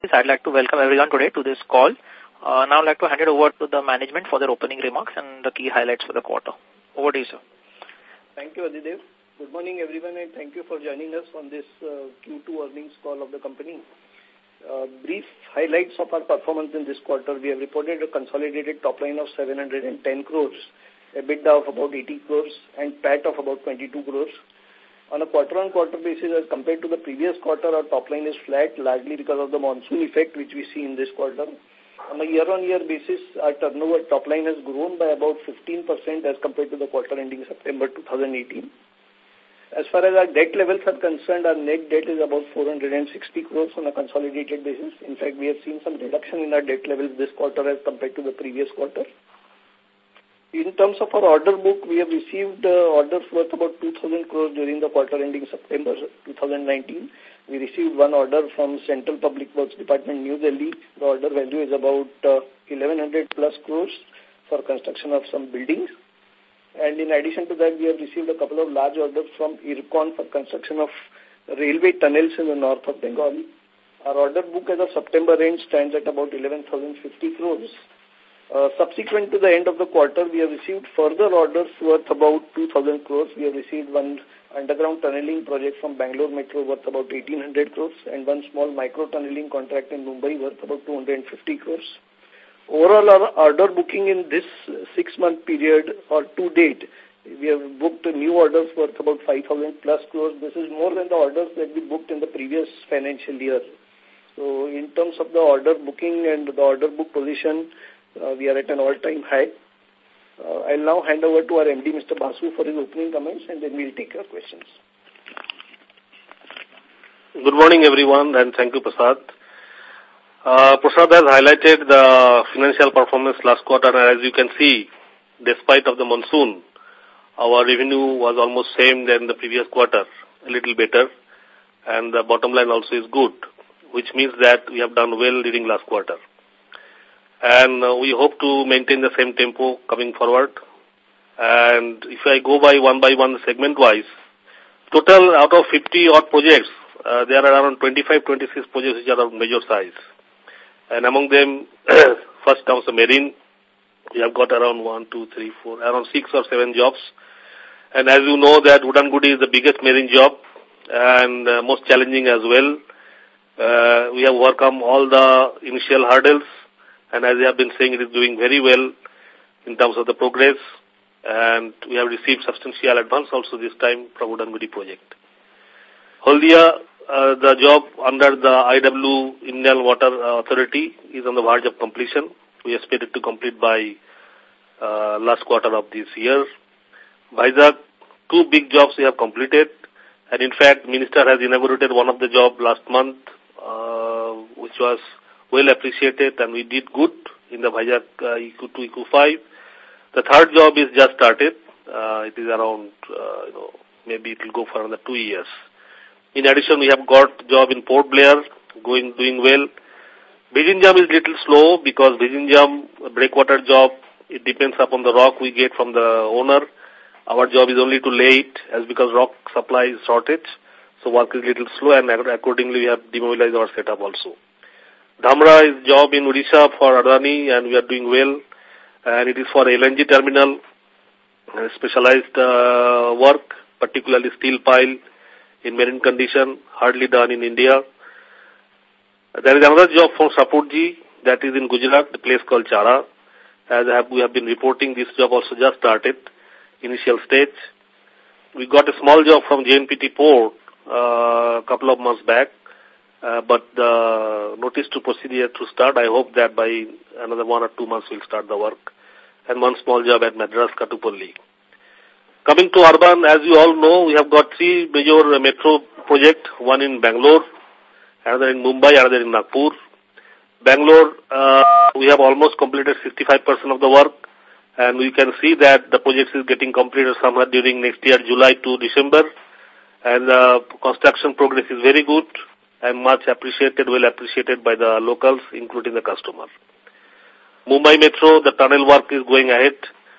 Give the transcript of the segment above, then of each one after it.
I'd like to welcome everyone today to this call. Now I'd like to hand it over to the management for their opening remarks and the key highlights for the quarter. Over to you, sir. Thank you, Adidev. Good morning, everyone, and thank you for joining us on this Q2 earnings call of the company. Brief highlights of our performance in this quarter. We have reported a consolidated top line of 710 crores, EBITDA of about 80 crores, and PAT of about 22 crores. On a quarter-on-quarter basis, as compared to the previous quarter, our top line is flat, largely because of the monsoon effect which we see in this quarter. On a year-on-year basis, our turnover top line has grown by about 15% as compared to the quarter ending September 2018. As far as our debt levels are concerned, our net debt is about 460 crores on a consolidated basis. In fact, we have seen some reduction in our debt levels this quarter as compared to the previous quarter. In terms of our order book, we have received orders worth about 2,000 crores during the quarter ending September 2019. We received one order from Central Public Works Department, New Delhi. The order value is about 1,100 plus crores for construction of some buildings. And in addition to that, we have received a couple of large orders from IRCON for construction of railway tunnels in the north of Bengal. Our order book as of September end stands at about 11,050 crores. Subsequent to the end of the quarter, we have received further orders worth about 2,000 crores. We have received one underground tunneling project from Bangalore Metro worth about 1,800 crores and one small micro tunneling contract in Mumbai worth about 250 crores. Overall, our order booking in this 6-month period or to date, we have booked new orders worth about 5,000 plus crores. This is more than the orders that we booked in the previous financial year. So in terms of the order booking and the order book position, we are at an all-time high. I'll now hand over to our MD, Mr. Basu, for his opening comments, and then we'll take your questions. Good morning, everyone, and thank you, Prasad. Prasad has highlighted the financial performance last quarter, and as you can see, despite of the monsoon, our revenue was almost same than the previous quarter, a little better, and the bottom line also is good, which means that we have done well during last quarter. And we hope to maintain the same tempo coming forward. And if I go by one segment-wise, total out of 50-odd projects, there are around 25, 26 projects which are of major size. And among them, first comes the marine. We have got around 6 or 7 jobs. And as you know that Udangudi is the biggest marine job and most challenging as well. We have overcome all the initial hurdles. And as I have been saying, it is doing very well in terms of the progress. And we have received substantial advance also this time from Udangudi project. Haldia, the job under the IW Indian Water Authority is on the verge of completion. We expect it to complete by last quarter of this year. Vizag, 2 big jobs we have completed. And in fact, Minister has inaugurated one of the job last month, which was well appreciated, and we did good in the Vizag EQ2, EQ5. The third job is just started. It is around, maybe it will go for another 2 years. In addition, we have got job in Port Blair, doing well. Vizhinjam is little slow because Vizhinjam breakwater job, it depends upon the rock we get from the owner. Our job is only to lay it as because rock supply is shortage. So work is little slow, and accordingly we have demobilized our setup also. Dhamra is job in Odisha for Adani, and we are doing well. And it is for LNG terminal, specialized work, particularly steel pile in marine condition, hardly done in India. There is another job for Sapurji that is in Gujarat, the place called Chara. We have been reporting, this job also just started, initial stage. We got a small job from JNPT Port a couple of months back. But the notice to proceed yet to start. I hope that by another 1 or 2 months we'll start the work. And one small job at Madras Katupalli. Coming to urban, as you all know, we have got 3 major metro projects, one in Bangalore, another in Mumbai, another in Nagpur. Bangalore, we have almost completed 65% of the work, and we can see that the project is getting completed somewhere during next year, July to December, and the construction progress is very good and much appreciated, well appreciated by the locals, including the customer. Mumbai Metro, the tunnel work is going ahead,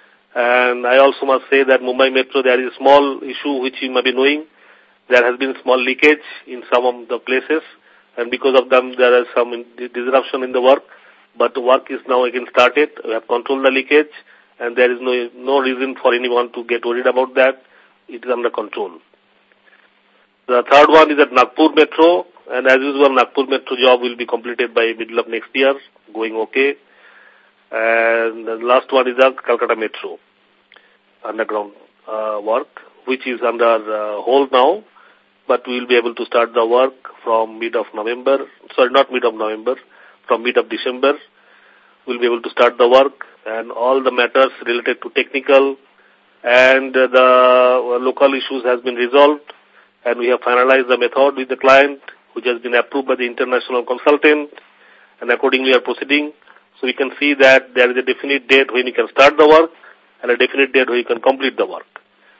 and I also must say that Mumbai Metro, there is a small issue which you may be knowing. There has been small leakage in some of the places, and because of them there is some disruption in the work, but the work is now again started. We have controlled the leakage, and there is no reason for anyone to get worried about that. It is under control. The third one is at Nagpur Metro, and as usual, Nagpur Metro job will be completed by middle of next year, going okay. And the last one is the Calcutta Metro underground work, which is under hold now, but we will be able to start the work from mid of November. Sorry, not mid of November, from mid of December. We'll be able to start the work, and all the matters related to technical and the local issues has been resolved, and we have finalized the method with the client, which has been approved by the international consultant, and accordingly we are proceeding. So we can see that there is a definite date when you can start the work and a definite date when you can complete the work.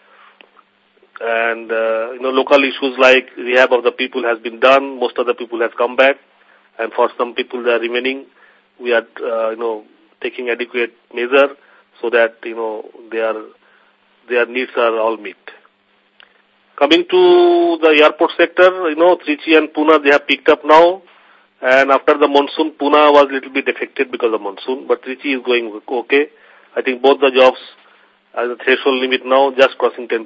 And, local issues like rehab of the people has been done. Most of the people have come back, and for some people that are remaining, we are, taking adequate measure so that, their needs are all met. Coming to the airport sector, Trichy and Pune, they have picked up now. And after the monsoon, Pune was a little bit affected because of monsoon, but Trichy is going okay. I think both the jobs are the threshold limit now, just crossing 10%.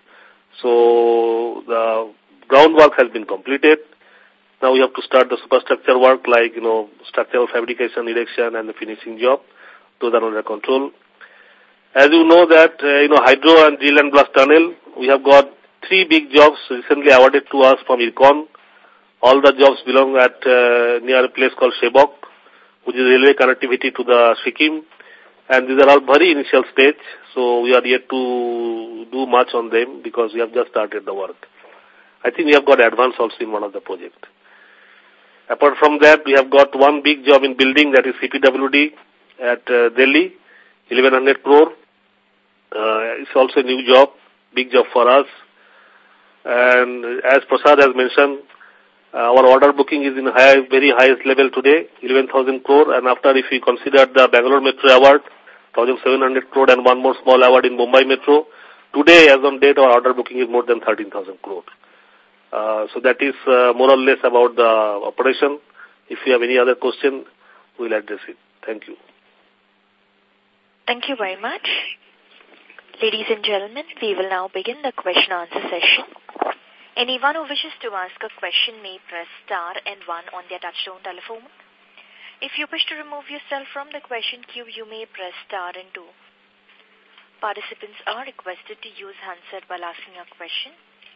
So the groundwork has been completed. Now we have to start the superstructure work like, structural fabrication, erection, and the finishing job. Those are under control. As you know that, hydro and drill and blast tunnel, we have got 3 big jobs recently awarded to us from IRCON. All the jobs belong at near a place called Shebok, which is railway connectivity to the Sikkim. And these are all very initial stage, so we are yet to do much on them because we have just started the work. I think we have got advance also in one of the projects. Apart from that, we have got one big job in building, that is CPWD at Delhi, 1100 crore. It's also a new job, big job for us. And as Prasad has mentioned, our order booking is in very highest level today, 11,000 crore. And after, if we consider the Bangalore Metro award, 1,700 crore and one more small award in Mumbai Metro, today, as on date, our order booking is more than 13,000 crore. So that is more or less about the operation. If you have any other question, we'll address it. Thank you. Thank you very much. Ladies and gentlemen, we will now begin the question-answer session. Anyone who wishes to ask a question may press star and 1 on their touchtone telephone. If you wish to remove yourself from the question queue, you may press star and 2. Participants are requested to use handset while asking a question.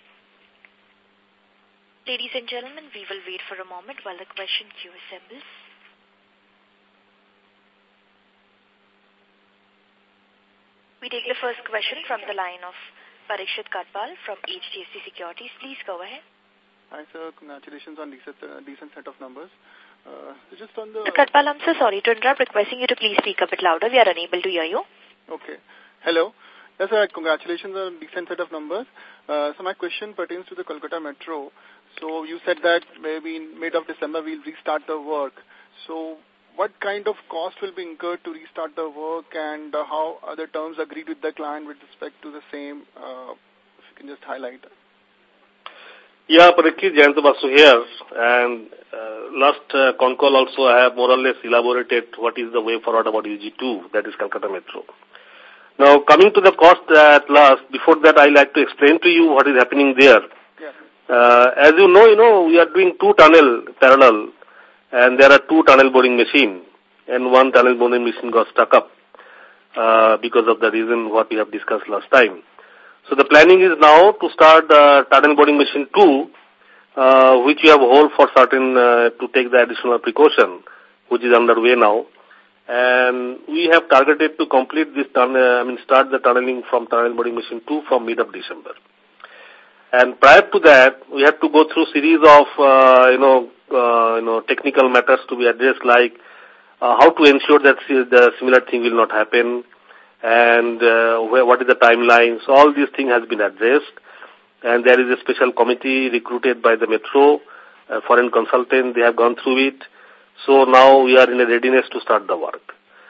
Ladies and gentlemen, we will wait for a moment while the question queue assembles. We take the first question from the line of Parikshit Katpal from HDFC Securities. Please go ahead. Hi, sir. Congratulations on decent set of numbers. Just on the... Katpal, I'm so sorry to interrupt. Requesting you to please speak a bit louder. We are unable to hear you. Okay. Hello. Yes, sir. Congratulations on decent set of numbers. So my question pertains to the Kolkata Metro. So you said that maybe in mid of December we'll restart the work. So what kind of cost will be incurred to restart the work, and how other terms agreed with the client with respect to the same? If you can just highlight that. Yeah, Parikshit, Jayanta Basu here. And last con call also I have more or less elaborated what is the way forward about UG2, that is Calcutta Metro. Now, coming to the cost at last, before that I like to explain to you what is happening there. Yeah. As you know, we are doing 2 tunnel parallel, and there are 2 tunnel boring machine, and 1 tunnel boring machine got stuck up because of the reason what we have discussed last time. So the planning is now to start the tunnel boring machine 2, which we have hold for certain to take the additional precaution, which is underway now. And we have targeted to complete this start the tunneling from tunnel boring machine 2 from mid of December. And prior to that, we have to go through series of, technical matters to be addressed, like how to ensure that the similar thing will not happen, and what is the timeline. So all these things has been addressed, and there is a special committee recruited by the Metro, a foreign consultant. They have gone through it. So now we are in a readiness to start the work.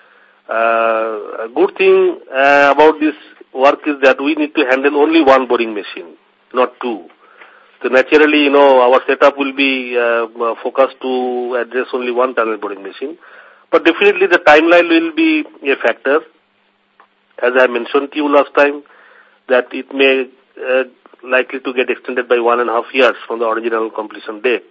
A good thing about this work is that we need to handle only 1 boring machine, not 2. So naturally, our setup will be focused to address only one tunnel boring machine. But definitely the timeline will be a factor. As I mentioned to you last time, that it may likely to get extended by 1.5 years from the original completion date.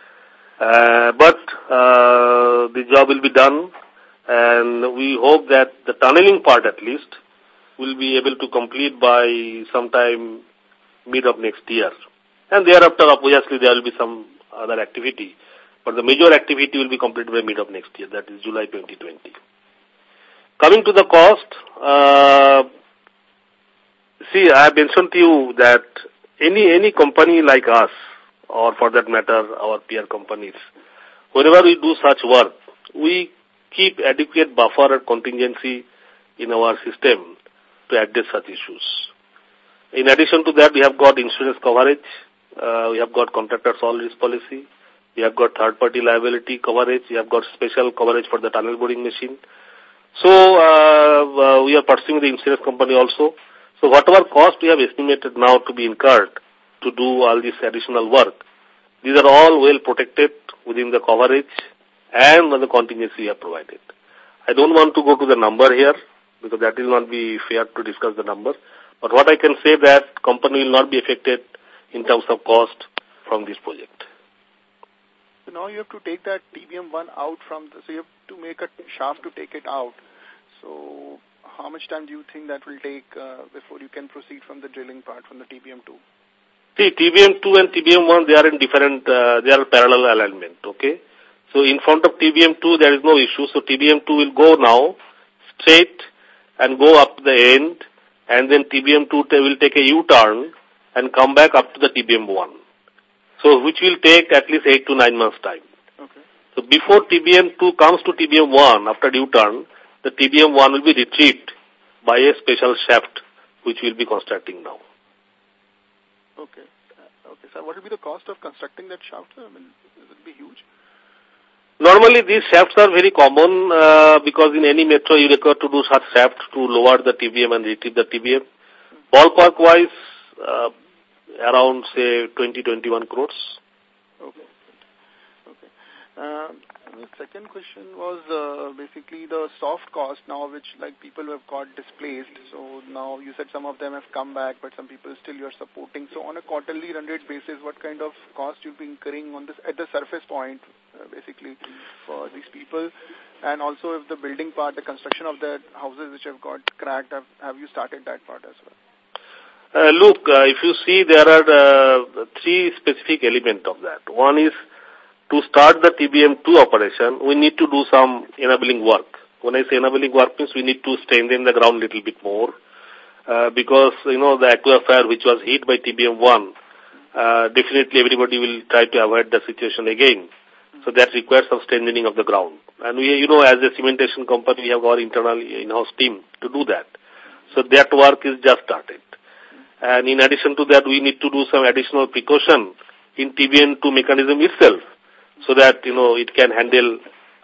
But the job will be done, and we hope that the tunneling part at least will be able to complete by sometime mid of next year. And thereafter, obviously, there will be some other activity. But the major activity will be completed by mid of next year, that is July 2020. Coming to the cost, see, I have mentioned to you that any company like us, or for that matter, our peer companies, whenever we do such work, we keep adequate buffer and contingency in our system to address such issues. In addition to that, we have got insurance coverage, we have got contractors all risk policy, we have got third-party liability coverage, we have got special coverage for the tunnel boring machine. So, we are pursuing the insurance company also. So, whatever cost we have estimated now to be incurred to do all this additional work, these are all well protected within the coverage and the contingency we have provided. I don't want to go to the number here because that will not be fair to discuss the number. But what I can say that company will not be affected in terms of cost from this project. So now you have to take that TBM1 out so you have to make a shaft to take it out. So how much time do you think that will take before you can proceed from the drilling part, from the TBM2? See, TBM2 and TBM1, they are in different, they are parallel alignment, okay? So in front of TBM2, there is no issue. So TBM2 will go now straight and go up the end, and then TBM2 will take a U-turn and come back up to the TBM1. So which will take at least 8 to 9 months time. Okay. So before TBM2 comes to TBM1 after U-turn, the TBM1 will be retrieved by a special shaft which we will be constructing now. Okay. Okay. So what will be the cost of constructing that shaft? I mean, will it be huge? Normally, these shafts are very common because in any metro you require to do such shafts to lower the TBM and retrieve the TBM. Ballpark-wise, around, say, 20-21 crores. Okay. Okay. The second question was basically the soft cost now, which like people who have got displaced. So now you said some of them have come back, but some people still you're supporting. So on a quarterly run rate basis, what kind of cost you'll be incurring on this at the surface point, basically for these people? And also if the building part, the construction of the houses which have got cracked, have you started that part as well? Look, if you see, there are three specific elements of that. One is to start the TBM2 operation, we need to do some enabling work. When I say enabling work means we need to strengthen the ground a little bit more because, the aquifer which was hit by TBM1, definitely everybody will try to avoid the situation again. So that requires some strengthening of the ground. And we, as a cementation company, we have our internal in-house team to do that. So that work is just started. And in addition to that, we need to do some additional precaution in TBM2 mechanism itself so that, it can handle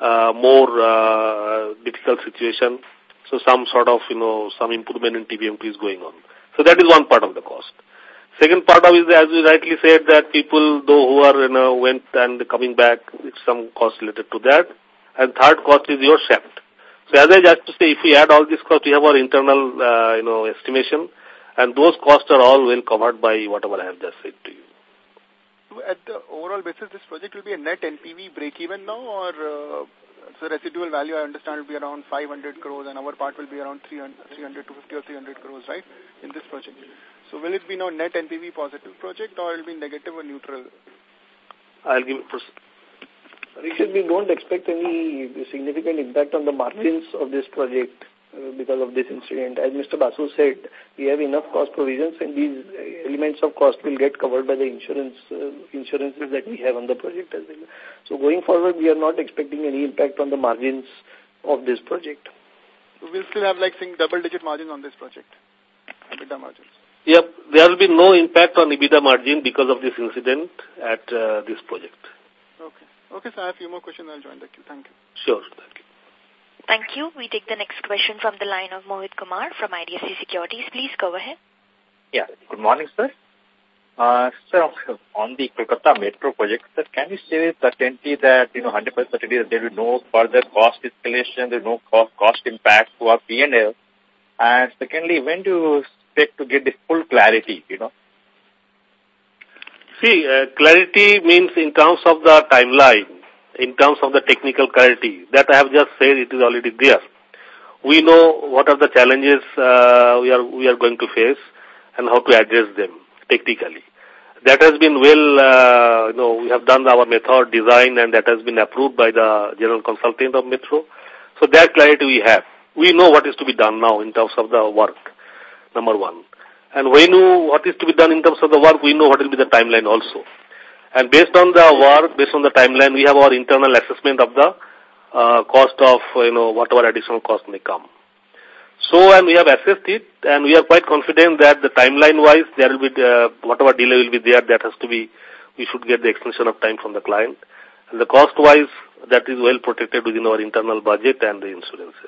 more difficult situation. So some sort of, some improvement in TBM2 is going on. So that is one part of the cost. Second part of it is, as you rightly said, that people, though who are, went and coming back, it's some cost related to that. And third cost is your shaft. So as I just to say, if we add all these costs, we have our internal, estimation. And those costs are all well covered by whatever I have just said to you. At the overall basis, this project will be a net NPV break-even now, or so residual value, I understand, will be around 500 crores, and our part will be around 350 or 300 crores, right, in this project. So will it be now net NPV positive project, or will it be negative or neutral? I'll give it Parikshit, we don't expect any significant impact on the margins of this project because of this incident. As Mr. Basu said, we have enough cost provisions and these elements of cost will get covered by the insurances that we have on the project as well. So going forward, we are not expecting any impact on the margins of this project. So we'll still have double-digit margins on this project, EBITDA margins. Yep, there will be no impact on EBITDA margin because of this incident at this project. Okay. Okay, so I have a few more questions. I'll join the queue. Thank you. Sure, thank you. Thank you. We take the next question from the line of Mohit Kumar from IDFC Securities. Please go ahead. Yeah. Good morning, sir. Sir, on the Kolkata Metro project, sir, can you say with certainty that, 100% certainty that there will be no further cost escalation, there will be no cost impact to our P&L? And secondly, when do you expect to get the full clarity, See, clarity means in terms of the timeline, in terms of the technical clarity. That I have just said, it is already there. We know what are the challenges we are going to face and how to address them technically. That has been well, we have done our method design and that has been approved by the general consultant of Metro. So that clarity we have. We know what is to be done now in terms of the work, number one. And we know what is to be done in terms of the work, we know what will be the timeline also. And based on the work, based on the timeline, we have our internal assessment of the cost of, whatever additional cost may come. So, and we have assessed it, and we are quite confident that the timeline-wise, there will be, whatever delay will be there, that has to be, we should get the extension of time from the client. And the cost-wise, that is well protected within our internal budget and the insurances.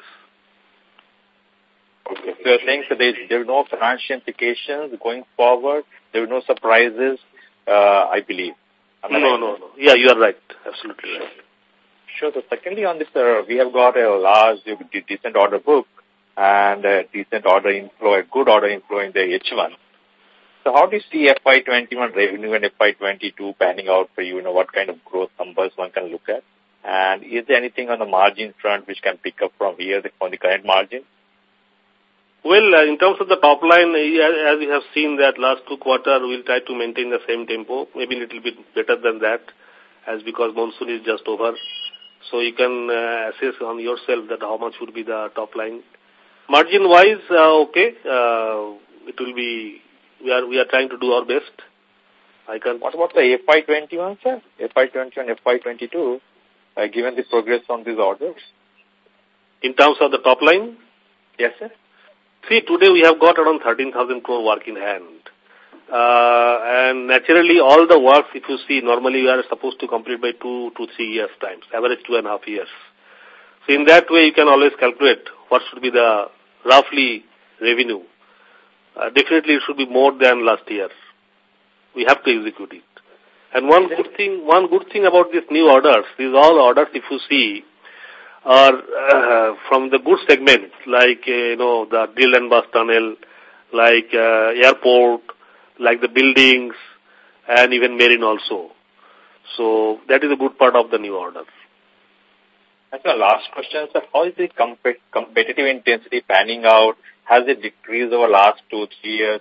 Okay. So you're saying that there are no financial implications going forward, there are no surprises, I believe. No. Yeah, you are right. Absolutely right. Sure. So secondly on this, we have got a large, decent order book and a decent order inflow, a good order inflow in the H1. So how do you see FY21 revenue and FY22 panning out for you? What kind of growth numbers one can look at? And is there anything on the margin front which can pick up from here on the current margin? Well, in terms of the top line, as we have seen that last 2 quarters, we'll try to maintain the same tempo, maybe a little bit better than that, as because monsoon is just over. So you can assess on yourself that how much would be the top line. Margin-wise, okay, it will be, we are trying to do our best. What about the FY21, sir? FY21, FY22, given the progress on these orders? In terms of the top line? Yes, sir. See, today we have got around 13,000 crore work in hand. And naturally, all the works, if you see, normally we are supposed to complete by 2 to 3 years' time, average 2.5 years. So in that way, you can always calculate what should be the roughly revenue. Definitely, it should be more than last year. We have to execute it. And one good thing about these new orders, these all orders, if you see, are from the good segments, like, the drill and bus tunnel, like airport, like the buildings, and even marine also. So that is a good part of the new order. And the last question, sir, how is the competitive intensity panning out? Has it decreased over the last 2-3 years,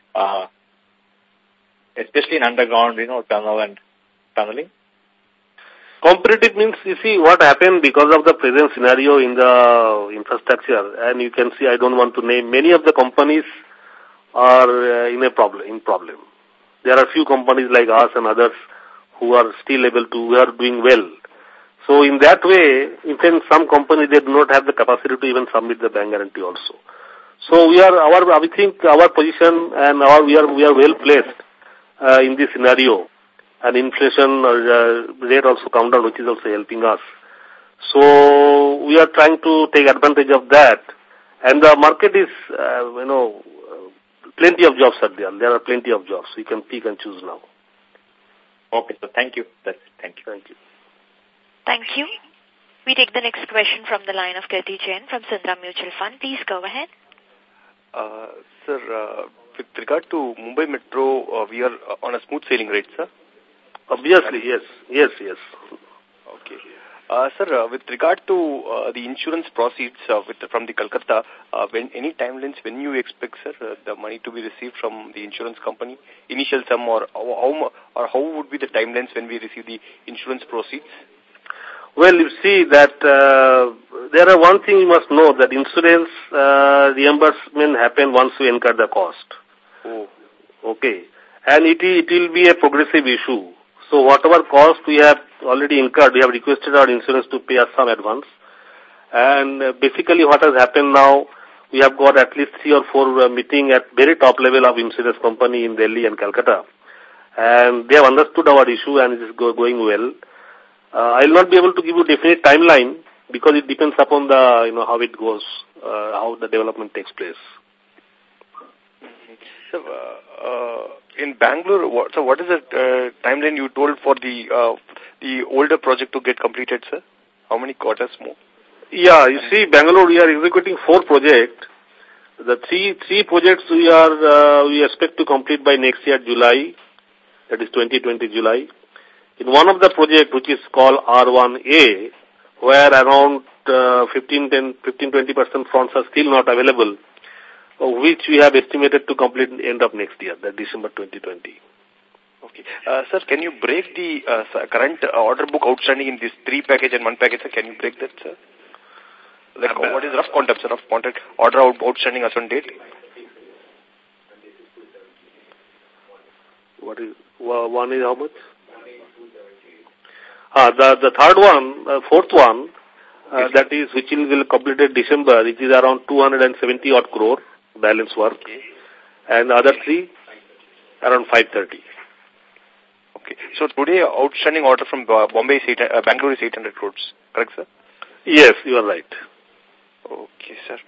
especially in underground, tunnel and tunneling? Competitive means, you see, what happened because of the present scenario in the infrastructure, and you can see, I don't want to name, many of the companies are in problem. There are few companies like us and others who are still who are doing well. So in that way, even some companies, they do not have the capacity to even submit the bank guarantee also. So we think our position and we are well placed in this scenario. And inflation rate also come down, which is also helping us. So we are trying to take advantage of that. And the market is, plenty of jobs are there. There are plenty of jobs. We can pick and choose now. Okay, so thank you. Thank you. Thank you. We take the next question from the line of Kirti Jain from Sundaram Mutual Fund. Please go ahead. Sir, with regard to Mumbai Metro, we are on a smooth sailing rate, sir? Obviously, yes. Okay. Sir, with regard to the insurance proceeds from the Kolkata, any timelines when you expect, sir, the money to be received from the insurance company? Initial sum or how would be the timelines when we receive the insurance proceeds? Well, you see that there are one thing you must know, that insurance reimbursement happen once we incur the cost. Oh. Okay. And it will be a progressive issue. So whatever cost we have already incurred, we have requested our insurance to pay us some advance. And basically what has happened now, we have got at least 3 or 4 meetings at very top level of insurance company in Delhi and Calcutta. And they have understood our issue and it is going well. I will not be able to give you definite timeline because it depends upon the, how it goes, how the development takes place. So, in Bangalore, what is the timeline you told for the older project to get completed, sir? How many quarters more? Yeah, you see, Bangalore, we are executing 4 projects. The three projects we expect to complete by next year, July, that is 2020 July. In one of the project, which is called R1A, where around 15-20% fronts are still not available, which we have estimated to complete at the end of next year, that December 2020. Okay. Sir, can you break the current order book outstanding in this 3 package and 1 package, sir? Can you break that, sir? Like, what is rough quantum, sir, of contract order outstanding as on date? What is, one is how much? The third one, fourth one, that is, which will complete in December, it is around 270 odd crore balance work. Okay. And the other 3, around 530. Okay. So today, outstanding order from Bangalore is 800 crores. Correct, sir? Yes, you are right. Okay, sir.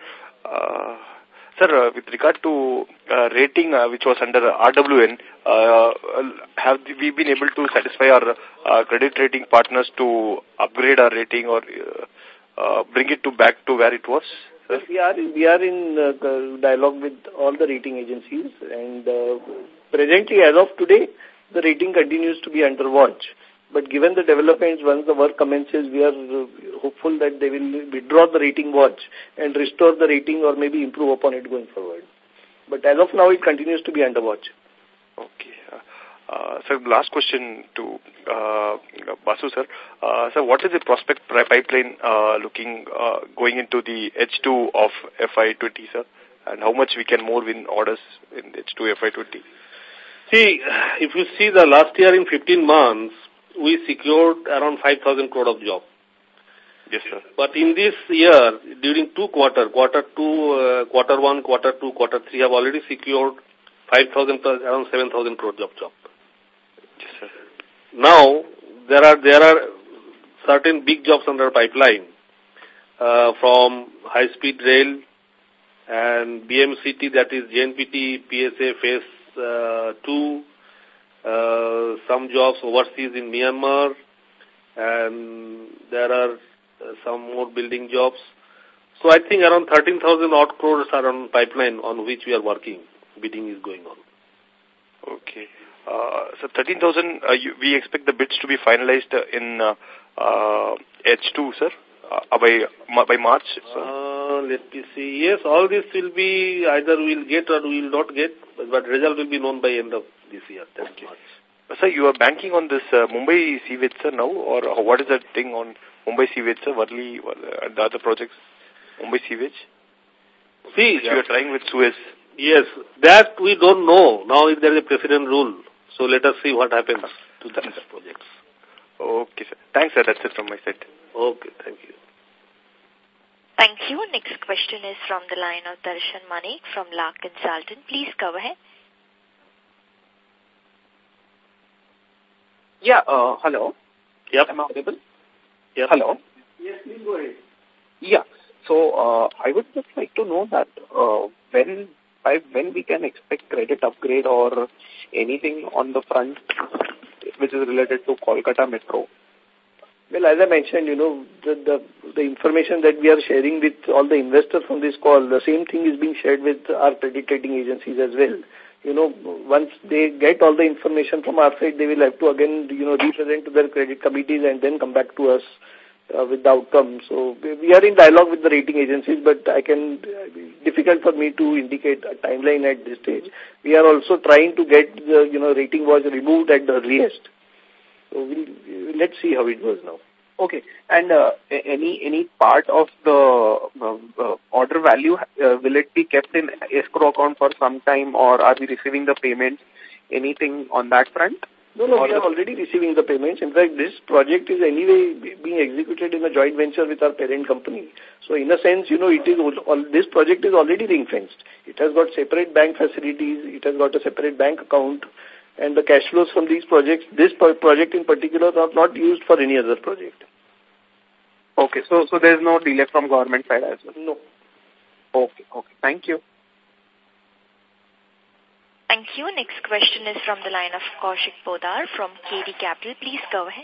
Sir, with regard to rating which was under RWN, have we been able to satisfy our credit rating partners to upgrade our rating or bring it back to where it was? Sir? We are in dialogue with all the rating agencies, and presently, as of today, the rating continues to be under watch. But given the developments, once the work commences, we are hopeful that they will withdraw the rating watch and restore the rating or maybe improve upon it going forward. But as of now, it continues to be under watch. Okay. Sir, last question to Basu, sir. Sir, what is the prospect pipeline looking going into the H2 of FY20, sir? And how much we can more win orders in H2 FY20? See, if you see the last year in 15 months, we secured around 5,000 crore of job. Yes, sir. But in this year, during 2 quarters, quarter 1, quarter 2, quarter 3, have already secured 5,000 plus around 7,000 crore job. Yes, sir. Now, there are certain big jobs under pipeline from high-speed rail and BMCT, that is JNPT, PSA Phase 2, some jobs overseas in Myanmar, and there are some more building jobs. So I think around 13,000 odd crores are on pipeline on which we are working. Bidding is going on. Okay. So 13,000, we expect the bids to be finalized in H2, sir, by March, sir? Let me see. Yes, all this will be either we'll get or we will not get, but result will be known by end of this year. Okay. Sir, you are banking on this Mumbai Seaway, sir, now, or what is that thing on Mumbai Seaway, sir, Worli, and the other projects, Mumbai Seaway? See, you are trying with Suez. Yes, that we don't know. Now there is a precedent rule, so let us see what happens to the projects. Okay, sir. Thanks, sir. That's it from my side. Okay, thank you. Thank you. Next question is from the line of Darshan Manik from Lark Consultant. Please go ahead. Yeah, hello. Yep. Am I audible? Yep. Hello. Yes, please go ahead. Yeah. So, I would just like to know that when we can expect credit upgrade or anything on the front which is related to Kolkata Metro. Well, as I mentioned, the information that we are sharing with all the investors from this call, the same thing is being shared with our credit rating agencies as well. Once they get all the information from our side, they will have to again, represent to their credit committees and then come back to us with the outcome. So we are in dialogue with the rating agencies, but difficult for me to indicate a timeline at this stage. We are also trying to get the, rating watch removed at the earliest. So let's see how it goes now. Okay. And any part of the order value, will it be kept in escrow account for some time, or are we receiving the payments? Anything on that front? No, we are already receiving the payments. In fact, this project is anyway being executed in a joint venture with our parent company. So in a sense, this project is already ring-fenced. It has got separate bank facilities. It has got a separate bank account. And the cash flows from these projects, this project in particular, are not used for any other project. Okay, so there's no delay from government side as well? No. Okay, thank you. Thank you. Next question is from the line of Kaushik Podar from KD Capital. Please go ahead.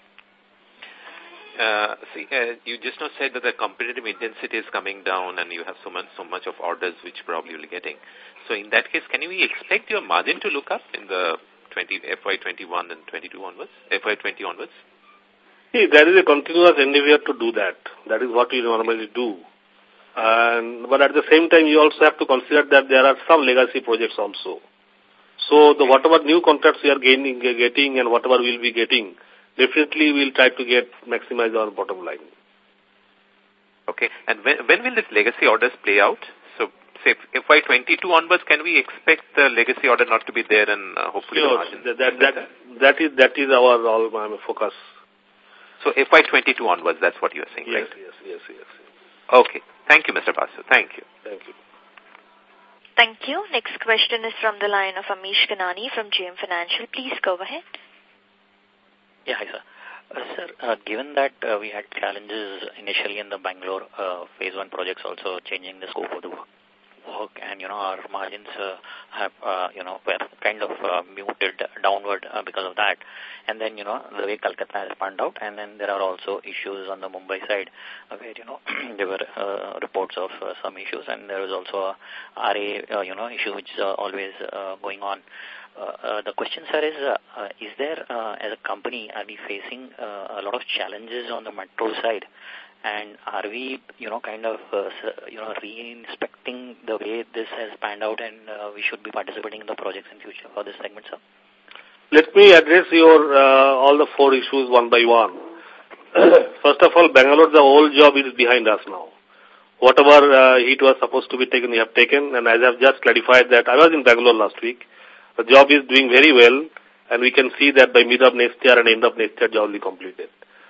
You just now said that the competitive intensity is coming down and you have so much of orders which probably you'll be getting. So in that case, can we expect your margin to look up in the FY21 and 22 onwards, FY20 onwards? See, there is a continuous endeavor to do that. That is what we normally do. But at the same time, you also have to consider that there are some legacy projects also. So whatever new contracts we are getting and whatever we'll be getting, definitely we'll try to maximize our bottom line. Okay. And when will this legacy orders play out? So, say, FY22 onwards, can we expect the legacy order not to be there and hopefully sure. That is our focus. So, FY22 onwards, that's what you're saying, yes, right? Yes. Okay. Thank you, Mr. Basu. Thank you. Thank you. Next question is from the line of Amish Kanani from JM Financial. Please go ahead. Yeah, hi, sir. Sir, given that we had challenges initially in the Bangalore phase 1 projects also changing the scope of the work and, our margins have, were kind of muted downward because of that. And then, the way Kolkata has panned out, and then there are also issues on the Mumbai side where, there were reports of some issues, and there was also a RA, issue which is always going on. The question, sir, is there, as a company, are we facing a lot of challenges on the metro side? And are we, re-inspecting the way this has panned out and we should be participating in the projects in future for this segment, sir? Let me address your all the 4 issues one by one. First of all, Bangalore, the whole job is behind us now. Whatever it was supposed to be taken, we have taken. And as I have just clarified that I was in Bangalore last week. The job is doing very well, and we can see that by mid of next year and end of next year, job will be completed.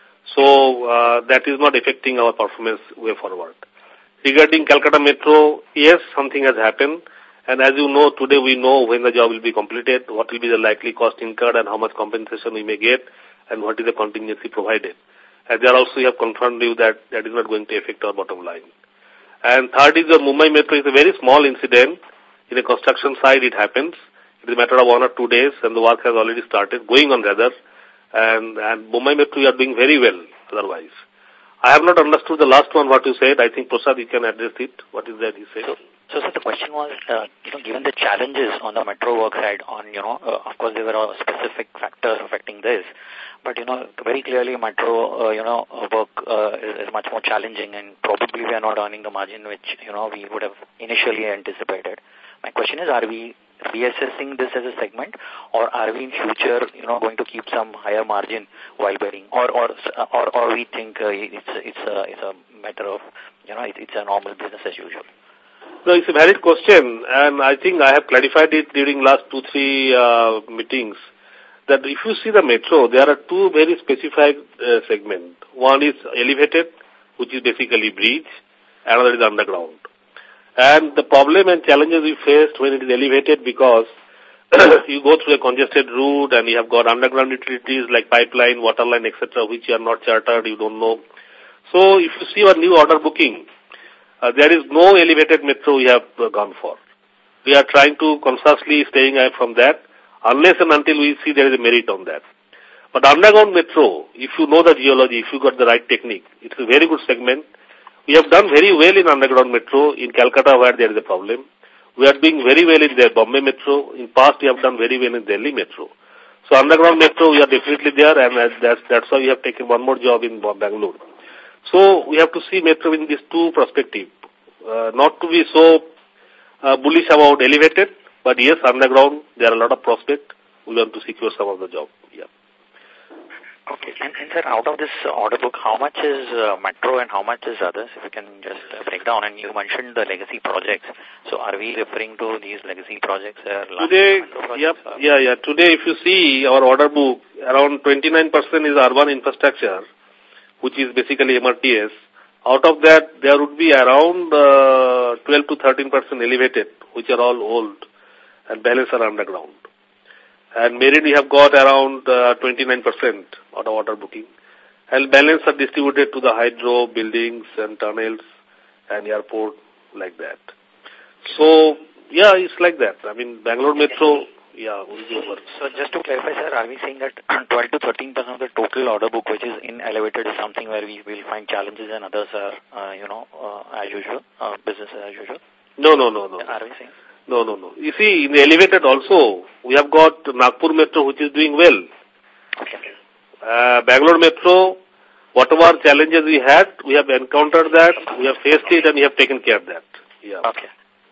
So that is not affecting our performance way forward. Regarding Calcutta Metro, yes, something has happened. And as you know, today we know when the job will be completed, what will be the likely cost incurred and how much compensation we may get, and what is the contingency provided. And there also we have confirmed you that that is not going to affect our bottom line. And third is the Mumbai Metro is a very small incident. In the construction side, it happens. It is a matter of 1 or 2 days, and the work has already started, going on rather. And Mumbai Metro, we are doing very well otherwise. I have not understood the last one, what you said. I think, Prasad, you can address it. What is that you said? So sir, the question was, given the challenges on the metro work side, of course, there were all specific factors affecting this. But, very clearly metro, work is much more challenging, and probably we are not earning the margin which, we would have initially anticipated. My question is, are we reassessing this as a segment, or are we in future, going to keep some higher margin while bidding, or we think it's a matter of, it's a normal business as usual? No, it's a valid question, and I think I have clarified it during last 2-3 meetings, that if you see the metro, there are 2 very specific segments. One is elevated, which is basically bridge, another is underground. And the problem and challenges we faced when it is elevated, because you go through a congested route and you have got underground utilities like pipeline, water line, etc., which you are not chartered, you don't know. So if you see our new order booking, there is no elevated metro we have gone for. We are trying to consciously staying away from that, unless and until we see there is a merit on that. But underground metro, if you know the geology, if you got the right technique, it's a very good segment. We have done very well in underground metro in Calcutta where there is a problem. We are doing very well in the Bombay Metro. In past, we have done very well in Delhi Metro. So underground metro, we are definitely there, and that's why we have taken one more job in Bangalore. So we have to see metro in these 2 perspectives. Not to be so bullish about elevated, but yes, underground, there are a lot of prospects. We want to secure some of the job. Yeah. Okay. And sir, out of this order book, how much is metro and how much is others? If you can just break down. And you mentioned the legacy projects. So are we referring to these legacy projects? Today, yeah. Today, if you see our order book, around 29% is urban infrastructure, which is basically MRTS. Out of that, there would be around 12 to 13% elevated, which are all old, and balance are underground. And marine, we have got around 29% of the order booking. And balance are distributed to the hydro, buildings and tunnels and airport, like that. So, Yeah, it's like that. I mean, Bangalore Metro, yeah, will be over. So just to clarify, sir, are we saying that 12 to 13% of the total order book, which is in elevated, is something where we will find challenges and others are, as usual, business as usual? No. Are we saying? No. You see, in the elevated also, we have got Nagpur Metro, which is doing well. Okay. Bangalore Metro, whatever challenges we had, we have encountered that, we have faced it, and we have taken care of that. Yeah. Okay.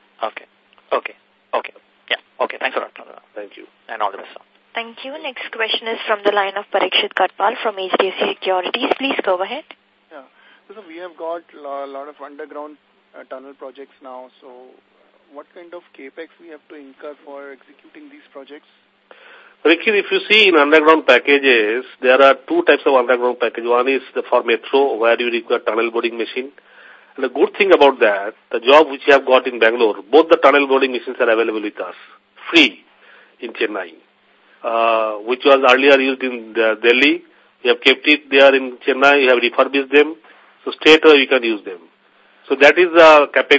Yeah. Okay. Thanks a lot. Thank you. And all the best, sir. Thank you. Next question is from the line of Parikshit Katpal from HDFC Securities. Please go ahead. Yeah. So we have got a lot of underground tunnel projects now. So what kind of capex we have to incur for executing these projects? Ricky, if you see in underground packages, there are two types of underground package. One is for metro, where you require tunnel boring machine. And the good thing about that, the job which you have got in Bangalore, both the tunnel boring machines are available with us, free in Chennai, which was earlier used in Delhi. We have kept it there in Chennai, we have refurbished them, so straight away we can use them. So that is the capex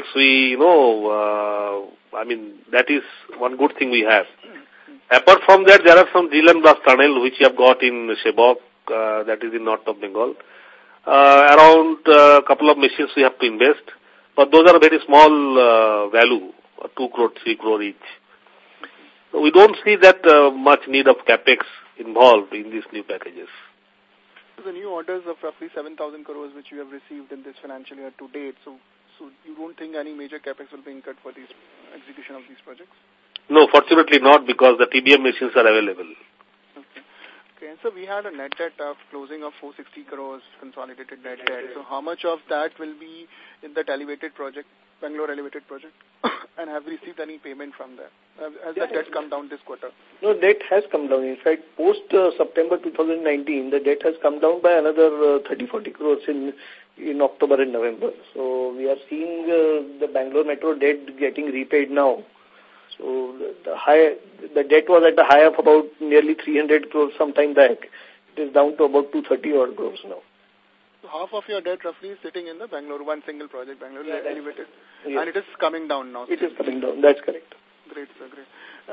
that is one good thing we have. Apart from that, there are some drill and blast tunnel which we have got in Shebok, that is in north of Bengal. Around a couple of machines we have to invest, but those are very small value, 2 crore, 3 crore each. So we don't see that much need of capex involved in these new packages. So the new orders of roughly 7,000 crores which you have received in this financial year to date, so you don't think any major capex will be incurred for this execution of these projects? No, fortunately not, because the TBM machines are available. Okay, and so we had a net debt of closing of 460 crores consolidated net debt. So how much of that will be in that elevated project, Bangalore elevated project? And have we received any payment from there? Has the debt come down this quarter? No, debt has come down. In fact, post September 2019, the debt has come down by another 30-40 crores in October and November. So we are seeing the Bangalore Metro debt getting repaid now. So the debt was at a high of about nearly 300 crores some time back. It is down to about 230 odd crores now. So half of your debt roughly is sitting in the Bangalore, one single project, Bangalore elevated. Yes. And it is coming down now. It is coming down, that's correct. Great, sir, great.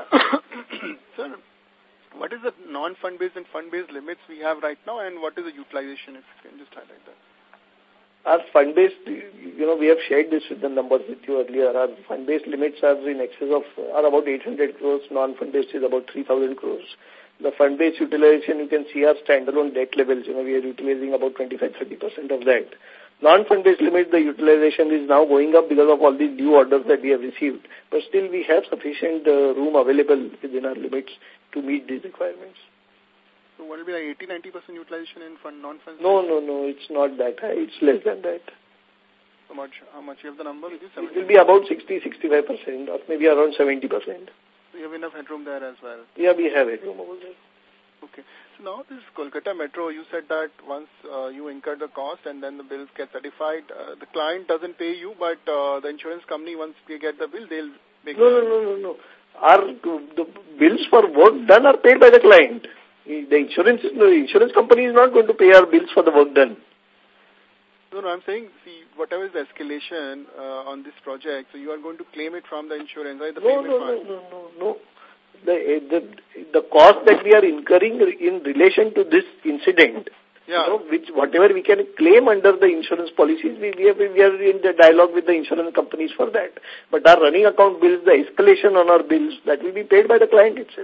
Sir, what is the non-fund-based and fund-based limits we have right now, and what is the utilization, if you can just highlight that? Our fund-based, we have shared this with the numbers with you earlier. Our fund-based limits are in excess of, are about 800 crores. Non-fund-based is about 3,000 crores. The fund-based utilization, you can see our standalone debt levels. We are utilizing about 25-30% of that. Non-fund-based limit, the utilization is now going up because of all these new orders that we have received. But still, we have sufficient room available within our limits to meet these requirements. So what will be like 80-90% utilization in fund, non-fund? No, it's not that high. It's less than that. How much you have the number? It will be about 60-65% or maybe around 70%. So you have enough headroom there as well? Yeah, we have headroom over there. Okay. So now this Kolkata Metro, you said that once you incur the cost and then the bills get certified, the client doesn't pay you, but the insurance company, once they get the bill, they'll make No. The bills for work done are paid by the client. The insurance company is not going to pay our bills for the work done. No, I'm saying, see, whatever is the escalation on this project, so you are going to claim it from the insurance, right? No. The cost that we are incurring in relation to this incident, whatever we can claim under the insurance policies, we are in the dialogue with the insurance companies for that. But our running account bills, the escalation on our bills, that will be paid by the client itself.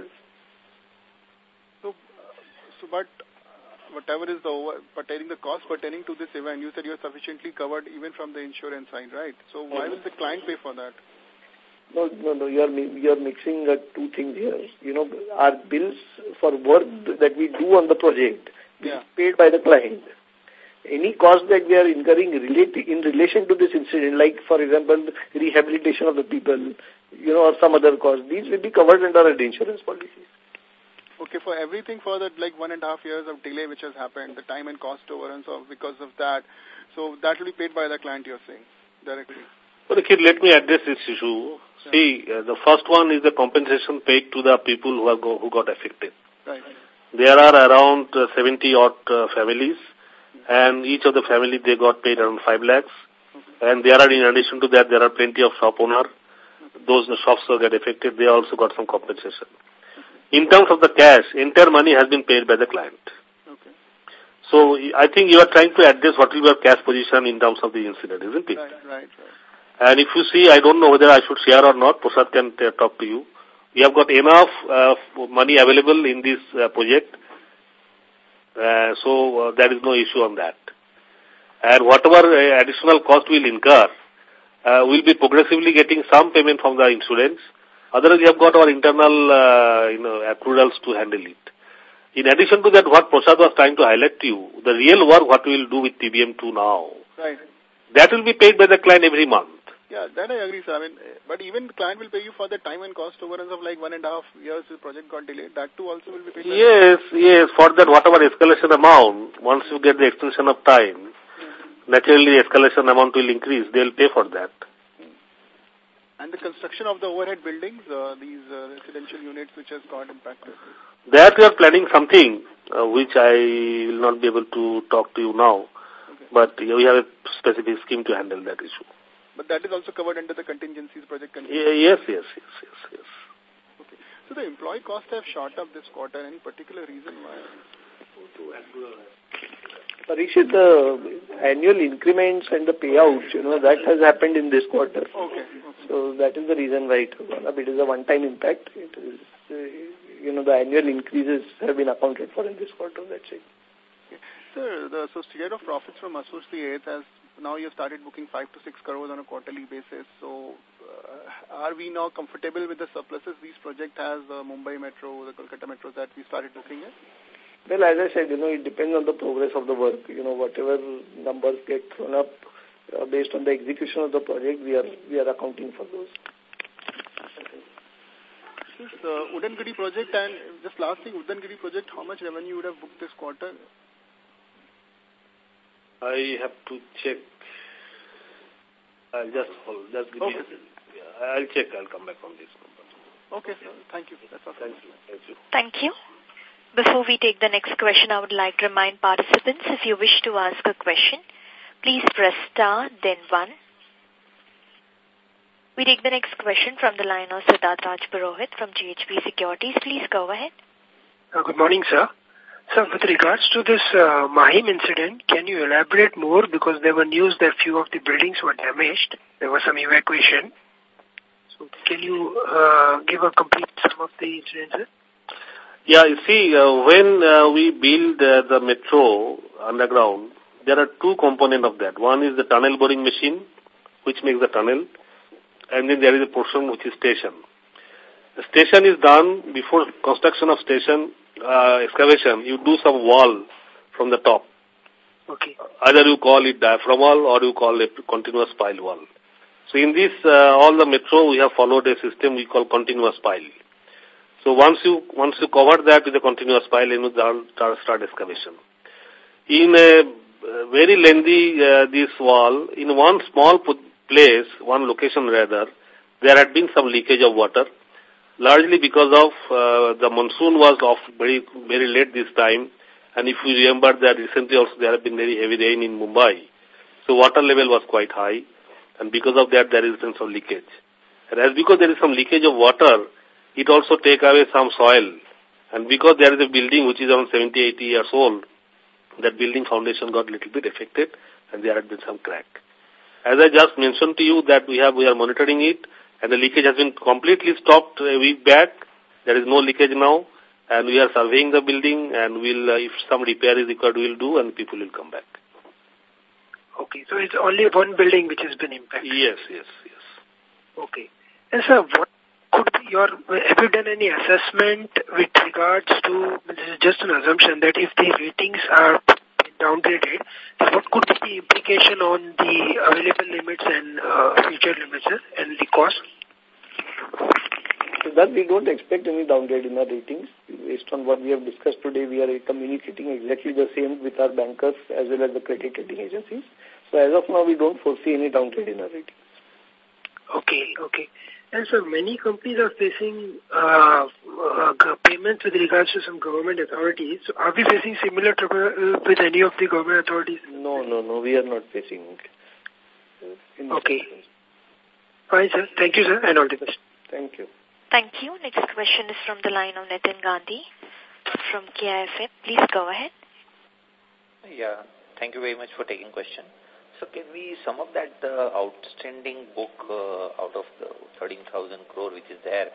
But whatever is the cost pertaining to this event, you said you are sufficiently covered even from the insurance side, right? So why will the client pay for that? No, you are mixing two things here. Our bills for work that we do on the project is paid by the client. Any cost that we are incurring in relation to this incident, like, for example, rehabilitation of the people, or some other cost, these will be covered under our insurance policies. Okay, for everything for that, like 1.5 years of delay which has happened, the time and cost overruns because of that, so that will be paid by the client, you're saying, directly? Well, kid, let me address this issue. Yeah. See, the first one is the compensation paid to the people who got affected. Right. There are around 70-odd families, and each of the family, they got paid around 5 lakhs. Okay. And there are, in addition to that, there are plenty of shop owners. those shops who get affected, they also got some compensation. In terms of the cash, entire money has been paid by the client. Okay. So I think you are trying to address what will be your cash position in terms of the incident, isn't it? Right. And if you see, I don't know whether I should share or not, Prasad can talk to you. We have got enough money available in this project, so there is no issue on that. And whatever additional cost we'll incur, we'll be progressively getting some payment from the insurance. Otherwise, we have got our internal accruals to handle it. In addition to that, what Prasad was trying to highlight to you, the real work, what we will do with TBM2 now, right, that will be paid by the client every month. Yeah, that I agree, sir. I mean, but even the client will pay you for the time and cost overruns of like 1.5 years the project got delayed. That too also will be paid. Yes. For that, whatever escalation amount, once you get the extension of time, naturally the escalation amount will increase. They will pay for that. And the construction of the overhead buildings, these residential units which has got impacted. That we are planning something which I will not be able to talk to you now, but we have a specific scheme to handle that issue. But that is also covered under the contingencies, project Yes. contingencies. Okay. So the employee costs have shot up this quarter. Any particular reason why? Parikshit, the annual increments and the payouts, that has happened in this quarter. Okay. So that is the reason why it is a one-time impact. It is, the annual increases have been accounted for in this quarter, that's it. Okay. Sir, the share of profits from associates has now you have started booking 5 to 6 crores on a quarterly basis. So, are we now comfortable with the surpluses these project has, the Mumbai Metro, the Kolkata Metro that we started booking at? Well, as I said, it depends on the progress of the work. Whatever numbers get thrown up based on the execution of the project, we are accounting for those. This Udangidi project, and just last thing, Udangidi project, how much revenue you would have booked this quarter? I have to check. I'll just hold. Just give me a second. I'll check. I'll come back on this number. Okay, sir. Thank you. That's all. Thank you. Thank you. Before we take the next question, I would like to remind participants, if you wish to ask a question, please press star, then 1. We take the next question from the line of Siddharth Rajpurohit from GHP Securities. Please go ahead. Good morning, sir. Sir, with regards to this Mahim incident, can you elaborate more? Because there were news that few of the buildings were damaged. There was some evacuation. So can you give a complete sum of the incident, sir? Yeah, you see, when we build the metro underground, there are two components of that. One is the tunnel boring machine, which makes the tunnel, and then there is a portion which is station. The station is done before construction of station excavation. You do some wall from the top. Okay. Either you call it diaphragm wall or you call it continuous pile wall. So in this, all the metro, we have followed a system we call continuous pile. So once you cover that with a continuous pile, you start excavation. In a very lengthy this wall, in one small place, one location rather, there had been some leakage of water, largely because of the monsoon was off very late this time, and if you remember that recently also there have been very heavy rain in Mumbai, so water level was quite high, and because of that there is some leakage. And as because there is some leakage of water, it also take away some soil, and because there is a building which is around 70-80 years old, that building foundation got a little bit affected, and there had been some crack. As I just mentioned to you that we are monitoring it, and the leakage has been completely stopped a week back. There is no leakage now, and we are surveying the building, and we'll, if some repair is required, we'll do, and people will come back. Okay, so it's only one building which has been impacted? Yes. Okay. And sir, what could be have you done any assessment with regards to, this is just an assumption, that if the ratings are downgraded, what could be the implication on the available limits and future limits and the cost? So that we don't expect any downgrade in our ratings. Based on what we have discussed today, we are communicating exactly the same with our bankers as well as the credit rating agencies. So as of now, we don't foresee any downgrade in our ratings. Okay. And so many companies are facing payments with regards to some government authorities. So are we facing similar trouble with any of the government authorities? No, we are not facing. Okay. Fine, sir. Thank you, sir, and all the best. Thank you. Thank you. Next question is from the line of Nitin Gandhi from KIFM. Please go ahead. Yeah, thank you very much for taking question. So can we sum up that outstanding book out of the 13,000 crore which is there,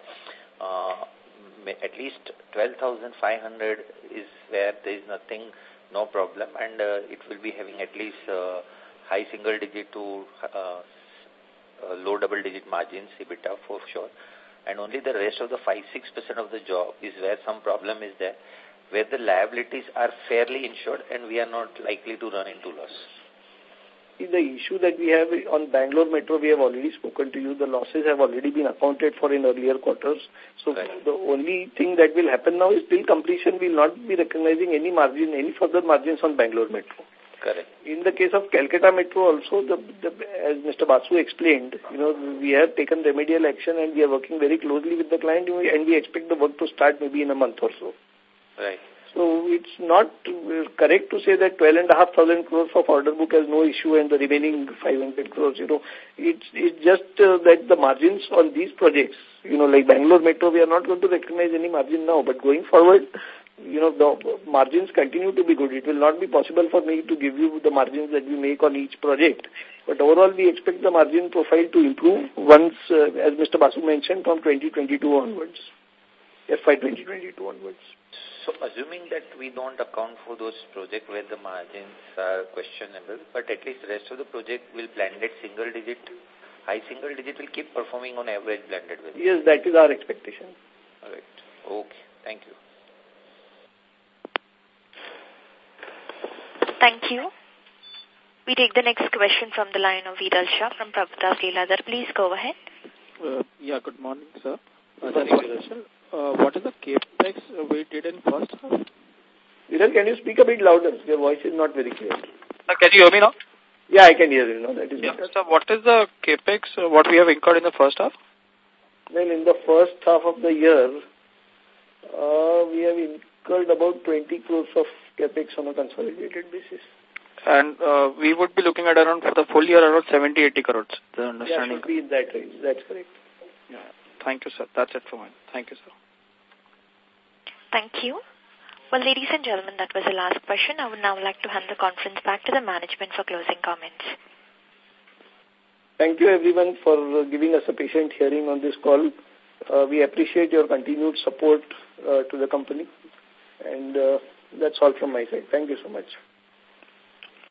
at least 12,500 is where there is nothing, no problem, and it will be having at least high single digit to low double digit margins, EBITDA for sure. And only the rest of the 5-6% of the job is where some problem is there, where the liabilities are fairly insured and we are not likely to run into loss. The issue that we have on Bangalore Metro, we have already spoken to you. The losses have already been accounted for in earlier quarters. So the only thing that will happen now is till completion, we will not be recognizing any margin, any further margins on Bangalore Metro. Correct. In the case of Calcutta Metro also, as Mr. Basu explained, we have taken remedial action and we are working very closely with the client and we expect the work to start maybe in a month or so. Right. So it's not correct to say that 12,500 crores of order book has no issue and the remaining 500 crores, it's just that the margins on these projects, like Bangalore Metro, we are not going to recognize any margin now, but going forward, the margins continue to be good. It will not be possible for me to give you the margins that we make on each project. But overall, we expect the margin profile to improve once, as Mr. Basu mentioned, from 2022 onwards, FY 2022 onwards. So assuming that we don't account for those projects where the margins are questionable, but at least the rest of the project will blended single digit, high single digit will keep performing on average blended with. Yes, that is our expectation. All right. Okay. Thank you. Thank you. We take the next question from the line of Viral Shah from Prabhudas Lilladher. Please go ahead. Yeah, good morning, sir. What is the capex we did in first half? Viral, can you speak a bit louder? Your voice is not very clear. Can you hear me now? Yeah, I can hear you now. That is better. So what is the capex, what we have incurred in the first half? Well, in the first half of the year, we have incurred about 20 crores of capex on a consolidated basis. And we would be looking at around, for the full year, around 70-80 crores. The understanding. Yeah, should be in that range. That's correct. Yeah. Thank you, sir. That's it for me. Thank you, sir. Thank you. Well, ladies and gentlemen, that was the last question. I would now like to hand the conference back to the management for closing comments. Thank you, everyone, for giving us a patient hearing on this call. We appreciate your continued support to the company. And that's all from my side. Thank you so much.